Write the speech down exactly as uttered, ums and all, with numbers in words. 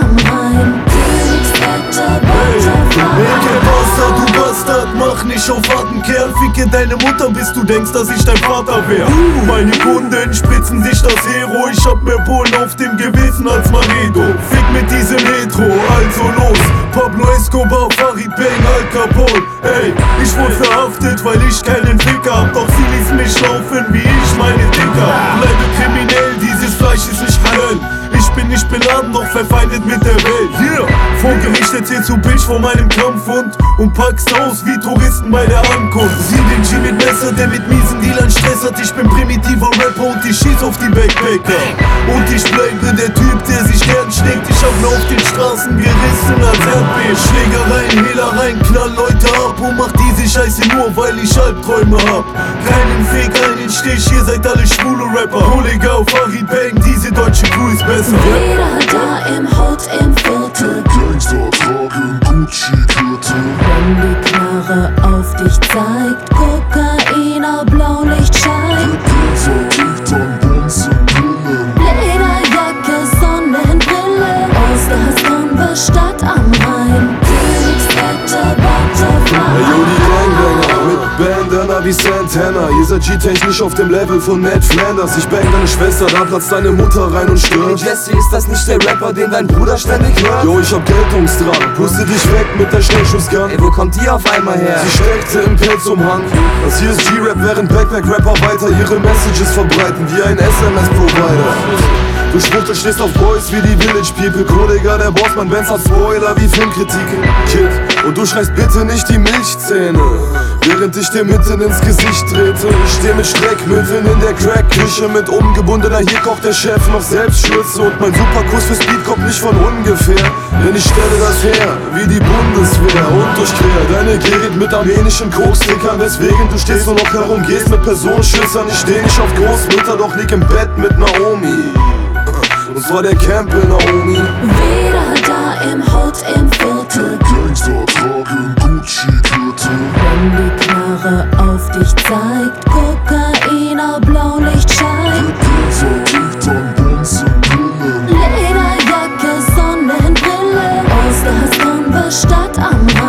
am Rhein. Königswette, Butterfly. Ey, Bastard, du Bastard, mach nicht auf harten Kerl. Ficke deine Mutter, bis du denkst, dass ich dein Vater wär. uh, Meine Kunden spitzen sich das Hero. Ich hab mehr Polen auf dem Gewissen als Maredo. Fick mit diesem Metro, also los. Pablo Escobar, Farid Bang, Al Capone. Ey, ich wurde verhaftet, weil ich keinen Ficker hab. Doch sie ließ mich laufen, wie ich meine Dicker. Bleibe kriminell, dieses Fleisch ist nicht halal. Ich bin nicht beladen, doch verfeindet mit der Welt. Yeah. Vor Gericht erzählst du Bitch von meinem Kampfhund und packst aus wie Touristen bei der Ankunft. Sieh den G mit Messer, der mit miesen Dealern Stress hat. Ich bin primitiver Rapper und ich schieß auf die Backpacker. Und ich bleibe der Typ, der sich gern schlägt. Ich hab mir auf den Straßen gerissen als Erdbeben. Schlägereien, Hehlereien, knall Leute ab und mach diese Scheiße nur, weil ich Albträume hab. Keinen Fake, keinen Stich, ihr seid alle schwule Rapper. Kollega, Farid Bang, diese deutsche Crew ist besser. Jeder da im Hut im Viertel. Gangster tragen Gucci-Gürtel. Wenn die Knarre auf dich zeigt, Kokainer, Blaulicht scheint. Der trägt dann Bonzenbrillen. Lederjacke, Sonnenbrille. Osterhaus, Stadt am Rhein. Königswette, Butterfly. Hey yo, die Gangbanger mit Bandana wie Santana. Ihr seid G-technisch auf dem Level von Ned Flanders. Ich bang deine Schwester, da platzt deine Mutter rein und stirbt. Hey Jesse, ist das nicht der Rapper, den dein Bruder ständig hört? Yo, ich hab Geltungsdrang, puste dich weg mit der Schnellschussgun. Ey, wo kommt die auf einmal her? Sie steckte im Pelzumhang. Das hier ist G-Rap, während Backpack-Rapper weiter ihre Messages verbreiten wie ein S M S-Provider. Du Schwuchtel stehst auf Boys wie die Village People. Kollege, der Boss, mein Benz hat Spoiler wie Filmkritiken. Kid, und du schreist bitte nicht die Milchzähne, während ich dir mitten ins Gesicht trete. Ich steh mit Streckmüffeln in der Crack-Küche mit umgebundener, hier kocht der Chef noch selbst Schürze. Und mein Superkuss für Speed kommt nicht von ungefähr, denn ich stelle das her wie die Bundeswehr. Und durchquer deine Gegend mit armenischen Koksstickern, weswegen du stehst und noch herumgehst mit Personenschützern. Ich steh nicht auf Großmütter, doch lieg im Bett mit Naomi. Und zwar der Campbell Naomi. Wieder da im Hut im Viertel. Gangster tragen Gucci-Gürtel. Wenn die Knarre auf dich zeigt, Kokainer, Blaulicht scheint. Der trägt dann Bonzenbrillen. Lederjacke, Sonnenbrille. Osterhaus, Stadt am Rhein.